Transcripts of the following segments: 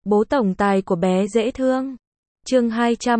Bố tổng tài của bé dễ thương. Chương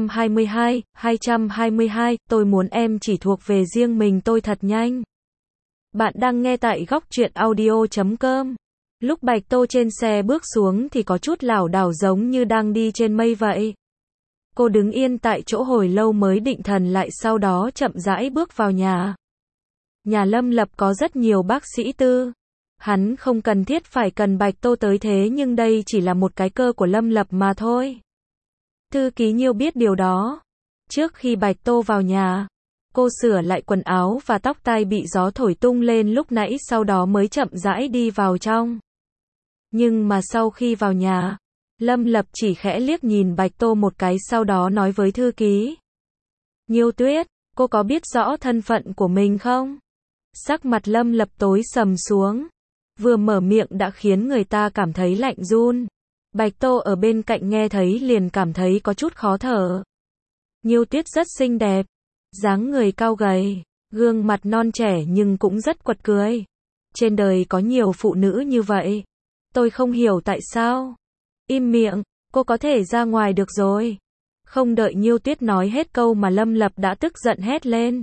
222, tôi muốn em chỉ thuộc về riêng mình tôi thật nhanh. Bạn đang nghe tại góc truyện audio.com. Lúc Bạch Tô trên xe bước xuống thì có chút lảo đảo giống như đang đi trên mây vậy. Cô đứng yên tại chỗ hồi lâu mới định thần lại, sau đó chậm rãi bước vào nhà. Nhà Lâm Lập có rất nhiều bác sĩ tư. Hắn không cần thiết phải cần Bạch Tô tới thế, nhưng đây chỉ là một cái cơ của Lâm Lập mà thôi. Thư ký Nhiêu biết điều đó. Trước khi Bạch Tô vào nhà, cô sửa lại quần áo và tóc tai bị gió thổi tung lên lúc nãy, sau đó mới chậm rãi đi vào trong. Nhưng mà sau khi vào nhà, Lâm Lập chỉ khẽ liếc nhìn Bạch Tô một cái, sau đó nói với thư ký. Nhiêu Tuyết, cô có biết rõ thân phận của mình không? Sắc mặt Lâm Lập tối sầm xuống. Vừa mở miệng đã khiến người ta cảm thấy lạnh run. Bạch Tô ở bên cạnh nghe thấy liền cảm thấy có chút khó thở. Nhiêu Tuyết rất xinh đẹp, dáng người cao gầy, gương mặt non trẻ nhưng cũng rất quật cười. Trên đời có nhiều phụ nữ như vậy. Tôi không hiểu tại sao. Im miệng, cô có thể ra ngoài được rồi. Không đợi Nhiêu Tuyết nói hết câu mà Lâm Lập đã tức giận hét lên.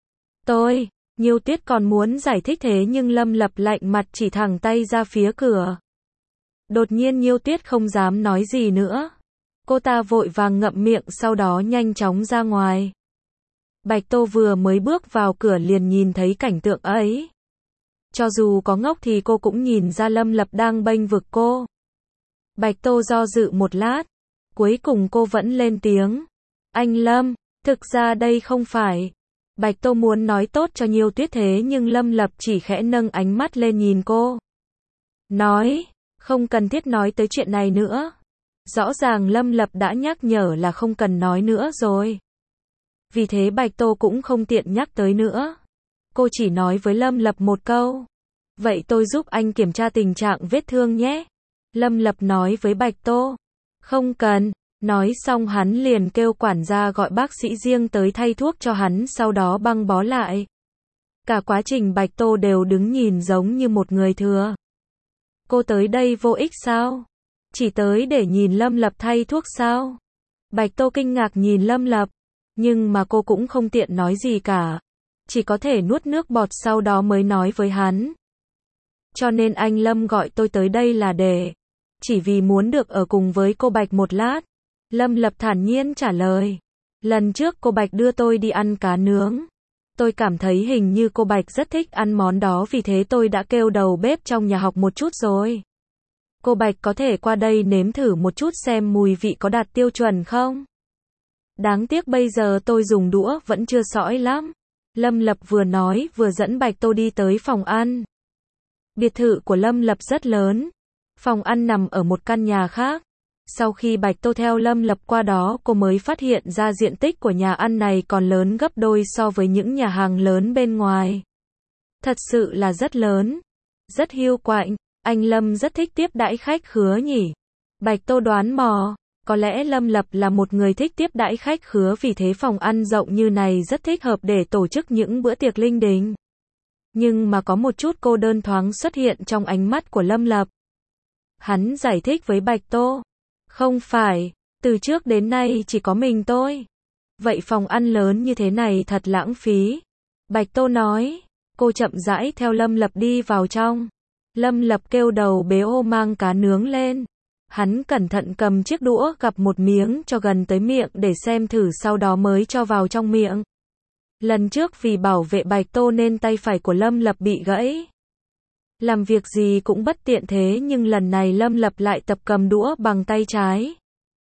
Nhiêu Tuyết còn muốn giải thích thế nhưng Lâm Lập lạnh mặt chỉ thẳng tay ra phía cửa. Đột nhiên Nhiêu Tuyết không dám nói gì nữa. Cô ta vội vàng ngậm miệng, sau đó nhanh chóng ra ngoài. Bạch Tô vừa mới bước vào cửa liền nhìn thấy cảnh tượng ấy. Cho dù có ngốc thì cô cũng nhìn ra Lâm Lập đang bênh vực cô. Bạch Tô do dự một lát. Cuối cùng cô vẫn lên tiếng. Anh Lâm, thực ra đây không phải. Bạch Tô muốn nói tốt cho Nhiêu Tuyết thế nhưng Lâm Lập chỉ khẽ nâng ánh mắt lên nhìn cô. Nói, không cần thiết nói tới chuyện này nữa. Rõ ràng Lâm Lập đã nhắc nhở là không cần nói nữa rồi. Vì thế Bạch Tô cũng không tiện nhắc tới nữa. Cô chỉ nói với Lâm Lập một câu. Vậy tôi giúp anh kiểm tra tình trạng vết thương nhé. Lâm Lập nói với Bạch Tô. Không cần. Nói xong hắn liền kêu quản gia gọi bác sĩ riêng tới thay thuốc cho hắn, sau đó băng bó lại. Cả quá trình Bạch Tô đều đứng nhìn giống như một người thừa. Cô tới đây vô ích sao? Chỉ tới để nhìn Lâm Lập thay thuốc sao? Bạch Tô kinh ngạc nhìn Lâm Lập, nhưng mà cô cũng không tiện nói gì cả. Chỉ có thể nuốt nước bọt, sau đó mới nói với hắn. Cho nên anh Lâm gọi tôi tới đây là chỉ vì muốn được ở cùng với cô Bạch một lát. Lâm Lập thản nhiên trả lời. Lần trước cô Bạch đưa tôi đi ăn cá nướng. Tôi cảm thấy hình như cô Bạch rất thích ăn món đó, vì thế tôi đã kêu đầu bếp trong nhà học một chút rồi. Cô Bạch có thể qua đây nếm thử một chút xem mùi vị có đạt tiêu chuẩn không? Đáng tiếc bây giờ tôi dùng đũa vẫn chưa sõi lắm. Lâm Lập vừa nói vừa dẫn Bạch Tô đi tới phòng ăn. Biệt thự của Lâm Lập rất lớn. Phòng ăn nằm ở một căn nhà khác. Sau khi Bạch Tô theo Lâm Lập qua đó, cô mới phát hiện ra diện tích của nhà ăn này còn lớn gấp đôi so với những nhà hàng lớn bên ngoài. Thật sự là rất lớn, rất hiu quạnh. Anh Lâm rất thích tiếp đãi khách khứa nhỉ? Bạch Tô đoán mò, có lẽ Lâm Lập là một người thích tiếp đãi khách khứa, vì thế phòng ăn rộng như này rất thích hợp để tổ chức những bữa tiệc linh đình. Nhưng mà có một chút cô đơn thoáng xuất hiện trong ánh mắt của Lâm Lập. Hắn giải thích với Bạch Tô. Không phải, từ trước đến nay chỉ có mình tôi. Vậy phòng ăn lớn như thế này thật lãng phí. Bạch Tô nói. Cô chậm rãi theo Lâm Lập đi vào trong. Lâm Lập kêu đầu bếp ô mang cá nướng lên. Hắn cẩn thận cầm chiếc đũa gắp một miếng cho gần tới miệng để xem thử, sau đó mới cho vào trong miệng. Lần trước vì bảo vệ Bạch Tô nên tay phải của Lâm Lập bị gãy. Làm việc gì cũng bất tiện, thế nhưng lần này Lâm Lập lại tập cầm đũa bằng tay trái.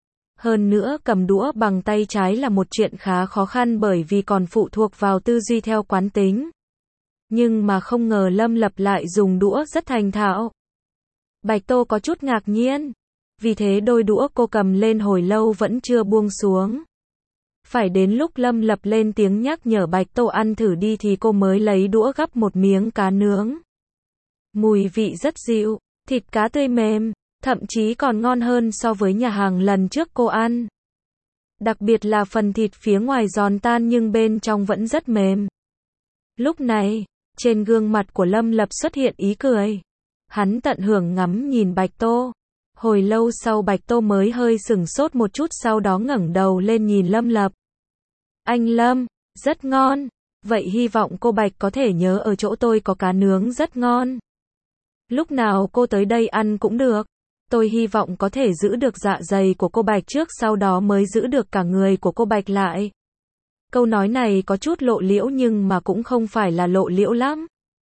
Hơn nữa cầm đũa bằng tay trái là một chuyện khá khó khăn bởi vì còn phụ thuộc vào tư duy theo quán tính. Nhưng mà không ngờ Lâm Lập lại dùng đũa rất thành thạo. Bạch Tô có chút ngạc nhiên. Vì thế đôi đũa cô cầm lên hồi lâu vẫn chưa buông xuống. Phải đến lúc Lâm Lập lên tiếng nhắc nhở Bạch Tô ăn thử đi thì cô mới lấy đũa gắp một miếng cá nướng. Mùi vị rất dịu, thịt cá tươi mềm, thậm chí còn ngon hơn so với nhà hàng lần trước cô ăn. Đặc biệt là phần thịt phía ngoài giòn tan nhưng bên trong vẫn rất mềm. Lúc này, trên gương mặt của Lâm Lập xuất hiện ý cười. Hắn tận hưởng ngắm nhìn Bạch Tô. Hồi lâu sau Bạch Tô mới hơi sửng sốt một chút sau đó ngẩng đầu lên nhìn Lâm Lập. Anh Lâm, rất ngon. Vậy hy vọng cô Bạch có thể nhớ ở chỗ tôi có cá nướng rất ngon. Lúc nào cô tới đây ăn cũng được. Tôi hy vọng có thể giữ được dạ dày của cô Bạch trước sau đó mới giữ được cả người của cô Bạch lại. Câu nói này có chút lộ liễu nhưng mà cũng không phải là lộ liễu lắm.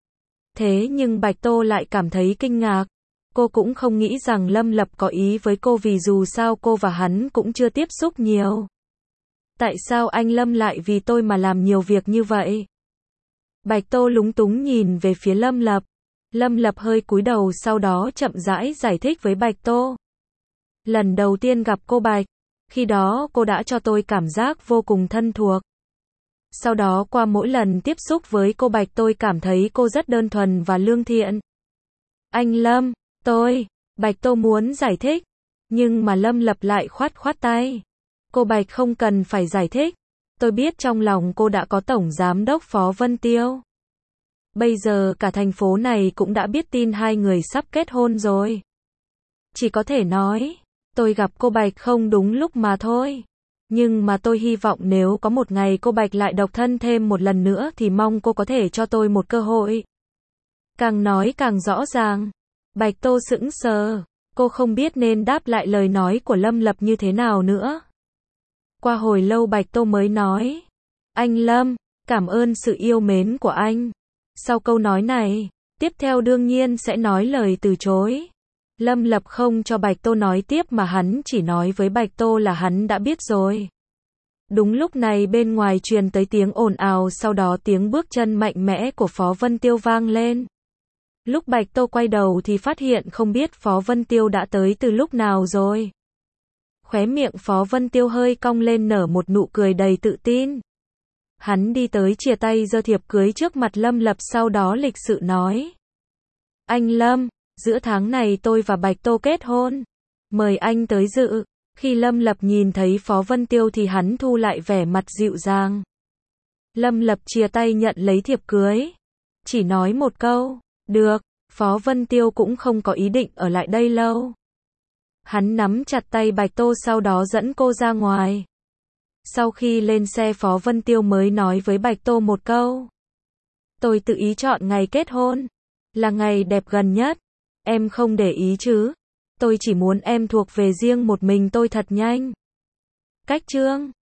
Thế nhưng Bạch Tô lại cảm thấy kinh ngạc. Cô cũng không nghĩ rằng Lâm Lập có ý với cô vì dù sao cô và hắn cũng chưa tiếp xúc nhiều. Tại sao anh Lâm lại vì tôi mà làm nhiều việc như vậy? Bạch Tô lúng túng nhìn về phía Lâm Lập. Lâm Lập hơi cúi đầu sau đó chậm rãi giải thích với Bạch Tô. Lần đầu tiên gặp cô Bạch, khi đó cô đã cho tôi cảm giác vô cùng thân thuộc. Sau đó qua mỗi lần tiếp xúc với cô Bạch tôi cảm thấy cô rất đơn thuần và lương thiện. Anh Lâm, Bạch Tô muốn giải thích, nhưng mà Lâm Lập lại khoát tay. Cô Bạch không cần phải giải thích, tôi biết trong lòng cô đã có Tổng Giám đốc Phó Vân Tiêu. Bây giờ cả thành phố này cũng đã biết tin hai người sắp kết hôn rồi. Chỉ có thể nói, tôi gặp cô Bạch không đúng lúc mà thôi. Nhưng mà tôi hy vọng nếu có một ngày cô Bạch lại độc thân thêm một lần nữa thì mong cô có thể cho tôi một cơ hội. Càng nói càng rõ ràng. Bạch Tô sững sờ, cô không biết nên đáp lại lời nói của Lâm Lập như thế nào nữa. Qua hồi lâu Bạch Tô mới nói, anh Lâm, cảm ơn sự yêu mến của anh. Sau câu nói này, tiếp theo đương nhiên sẽ nói lời từ chối. Lâm Lập không cho Bạch Tô nói tiếp mà hắn chỉ nói với Bạch Tô là hắn đã biết rồi. Đúng lúc này bên ngoài truyền tới tiếng ồn ào sau đó tiếng bước chân mạnh mẽ của Phó Vân Tiêu vang lên. Lúc Bạch Tô quay đầu thì phát hiện không biết Phó Vân Tiêu đã tới từ lúc nào rồi. Khóe miệng Phó Vân Tiêu hơi cong lên nở một nụ cười đầy tự tin. Hắn đi tới chìa tay giơ thiệp cưới trước mặt Lâm Lập sau đó lịch sự nói. Anh Lâm, giữa tháng này tôi và Bạch Tô kết hôn. Mời anh tới dự. Khi Lâm Lập nhìn thấy Phó Vân Tiêu thì hắn thu lại vẻ mặt dịu dàng. Lâm Lập chìa tay nhận lấy thiệp cưới. Chỉ nói một câu, được, Phó Vân Tiêu cũng không có ý định ở lại đây lâu. Hắn nắm chặt tay Bạch Tô sau đó dẫn cô ra ngoài. Sau khi lên xe Phó Vân Tiêu mới nói với Bạch Tô một câu. Tôi tự ý chọn ngày kết hôn. Là ngày đẹp gần nhất. Em không để ý chứ. Tôi chỉ muốn em thuộc về riêng một mình tôi thật nhanh. Cách chương